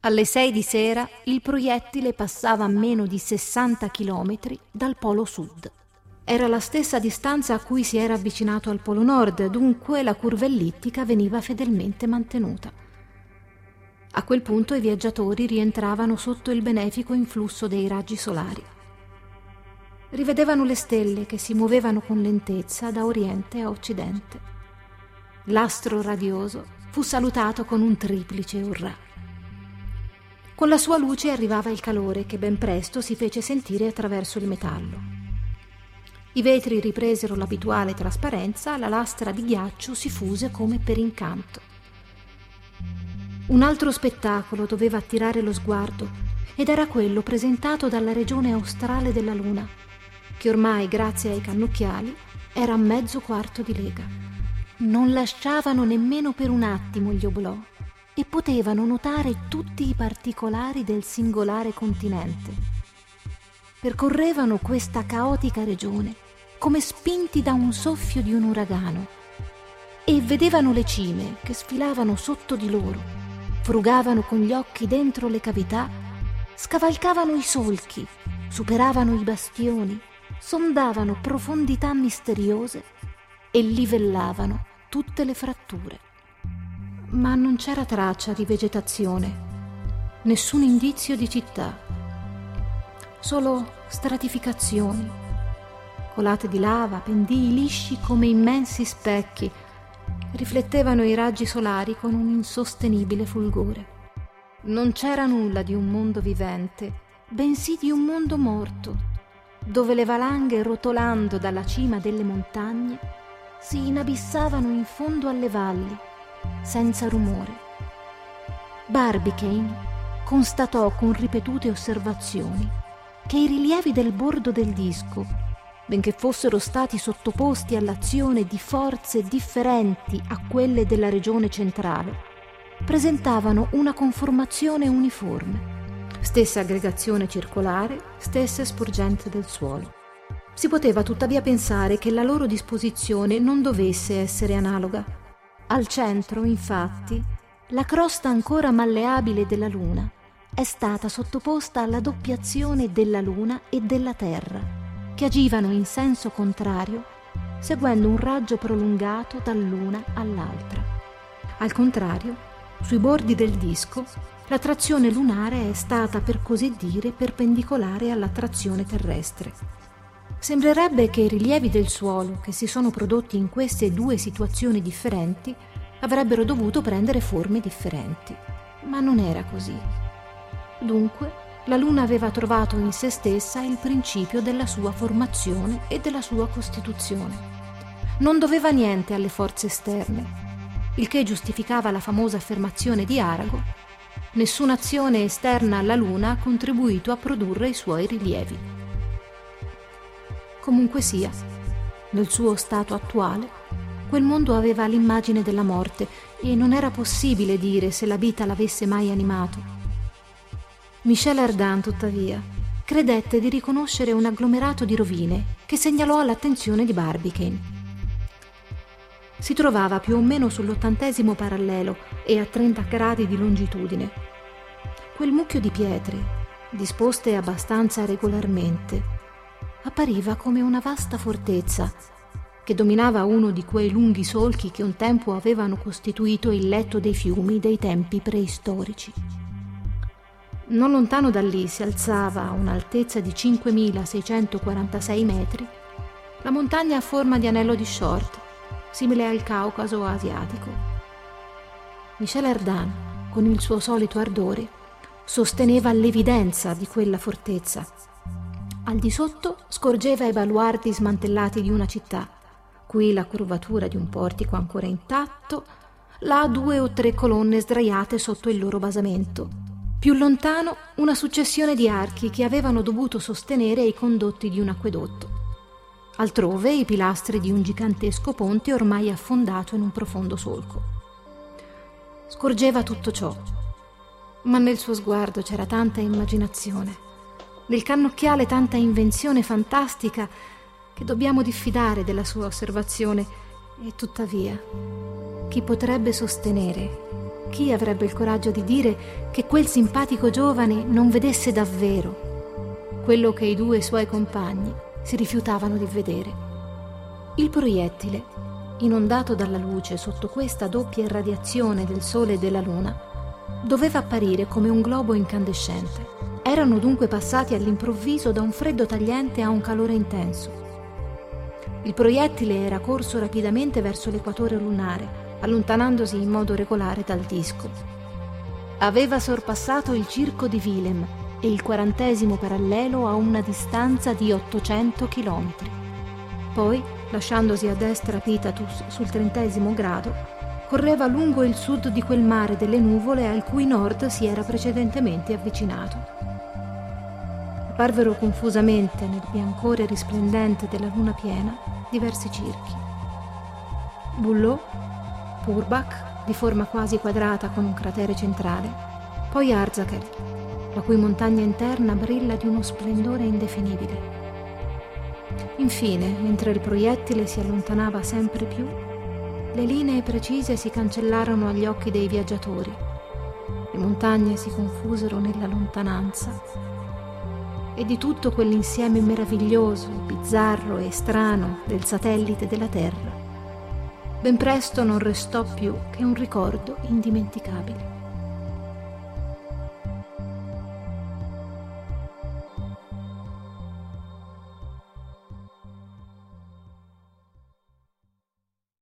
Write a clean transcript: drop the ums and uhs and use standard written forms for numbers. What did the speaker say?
Alle 6 di sera il proiettile passava a meno di 60 chilometri dal polo sud. Era la stessa distanza a cui si era avvicinato al polo nord, dunque la curva ellittica veniva fedelmente mantenuta. A quel punto i viaggiatori rientravano sotto il benefico influsso dei raggi solari. Rivedevano le stelle che si muovevano con lentezza da oriente a occidente. L'astro radioso fu salutato con un triplice urrà. Con la sua luce arrivava il calore che ben presto si fece sentire attraverso il metallo. I vetri ripresero l'abituale trasparenza, la lastra di ghiaccio si fuse come per incanto. Un altro spettacolo doveva attirare lo sguardo ed era quello presentato dalla regione australe della Luna, che ormai, grazie ai cannocchiali, era a mezzo quarto di lega. Non lasciavano nemmeno per un attimo gli oblò e potevano notare tutti i particolari del singolare continente. Percorrevano questa caotica regione come spinti da un soffio di un uragano e vedevano le cime che sfilavano sotto di loro, frugavano con gli occhi dentro le cavità, scavalcavano i solchi, superavano i bastioni, sondavano profondità misteriose e livellavano tutte le fratture. Ma non c'era traccia di vegetazione, nessun indizio di città, solo stratificazioni, colate di lava, pendii lisci come immensi specchi, riflettevano i raggi solari con un insostenibile fulgore. Non c'era nulla di un mondo vivente, bensì di un mondo morto, dove le valanghe, rotolando dalla cima delle montagne, si inabissavano in fondo alle valli, senza rumore. Barbicane constatò con ripetute osservazioni che i rilievi del bordo del disco, benché fossero stati sottoposti all'azione di forze differenti a quelle della regione centrale, presentavano una conformazione uniforme, stessa aggregazione circolare, stesse sporgenze del suolo. Si poteva tuttavia pensare che la loro disposizione non dovesse essere analoga. Al centro, infatti, la crosta ancora malleabile della Luna è stata sottoposta alla doppiazione della Luna e della Terra, che agivano in senso contrario, seguendo un raggio prolungato dall'una all'altra. Al contrario, sui bordi del disco, la trazione lunare è stata, per così dire, perpendicolare alla trazione terrestre. Sembrerebbe che i rilievi del suolo che si sono prodotti in queste due situazioni differenti avrebbero dovuto prendere forme differenti, ma non era così. Dunque, la Luna aveva trovato in se stessa il principio della sua formazione e della sua costituzione. Non doveva niente alle forze esterne, il che giustificava la famosa affermazione di Arago: nessuna azione esterna alla Luna ha contribuito a produrre i suoi rilievi. Comunque sia, nel suo stato attuale, quel mondo aveva l'immagine della morte e non era possibile dire se la vita l'avesse mai animato. Michel Ardan, tuttavia, credette di riconoscere un agglomerato di rovine che segnalò all'attenzione di Barbicane. Si trovava più o meno sull'80° parallelo e a 30 gradi di longitudine. Quel mucchio di pietre, disposte abbastanza regolarmente, appariva come una vasta fortezza che dominava uno di quei lunghi solchi che un tempo avevano costituito il letto dei fiumi dei tempi preistorici. Non lontano da lì si alzava, a un'altezza di 5.646 metri, la montagna a forma di anello di Short, simile al Caucaso asiatico. Michel Ardan, con il suo solito ardore, sosteneva l'evidenza di quella fortezza. Al di sotto scorgeva i baluardi smantellati di una città, qui la curvatura di un portico ancora intatto, là 2 o 3 colonne sdraiate sotto il loro basamento. Più lontano una successione di archi che avevano dovuto sostenere i condotti di un acquedotto. Altrove i pilastri di un gigantesco ponte ormai affondato in un profondo solco. Scorgeva tutto ciò, ma nel suo sguardo c'era tanta immaginazione, nel cannocchiale tanta invenzione fantastica che dobbiamo diffidare della sua osservazione, e tuttavia chi potrebbe sostenere Chi avrebbe il coraggio di dire che quel simpatico giovane non vedesse davvero quello che i due suoi compagni si rifiutavano di vedere? Il proiettile, inondato dalla luce sotto questa doppia irradiazione del Sole e della Luna, doveva apparire come un globo incandescente. Erano dunque passati all'improvviso da un freddo tagliente a un calore intenso. Il proiettile era corso rapidamente verso l'equatore lunare, allontanandosi in modo regolare dal disco. Aveva sorpassato il circo di Wilhelm e il 40° parallelo a una distanza di 800 chilometri. Poi, lasciandosi a destra Pitatus sul 30° grado, correva lungo il sud di quel mare delle nuvole al cui nord si era precedentemente avvicinato. Apparvero confusamente nel biancore risplendente della luna piena diversi circhi. Bullò, Purbach, di forma quasi quadrata con un cratere centrale, poi Arzakel, la cui montagna interna brilla di uno splendore indefinibile. Infine, mentre il proiettile si allontanava sempre più, le linee precise si cancellarono agli occhi dei viaggiatori, le montagne si confusero nella lontananza e di tutto quell'insieme meraviglioso, bizzarro e strano del satellite della Terra ben presto non restò più che un ricordo indimenticabile.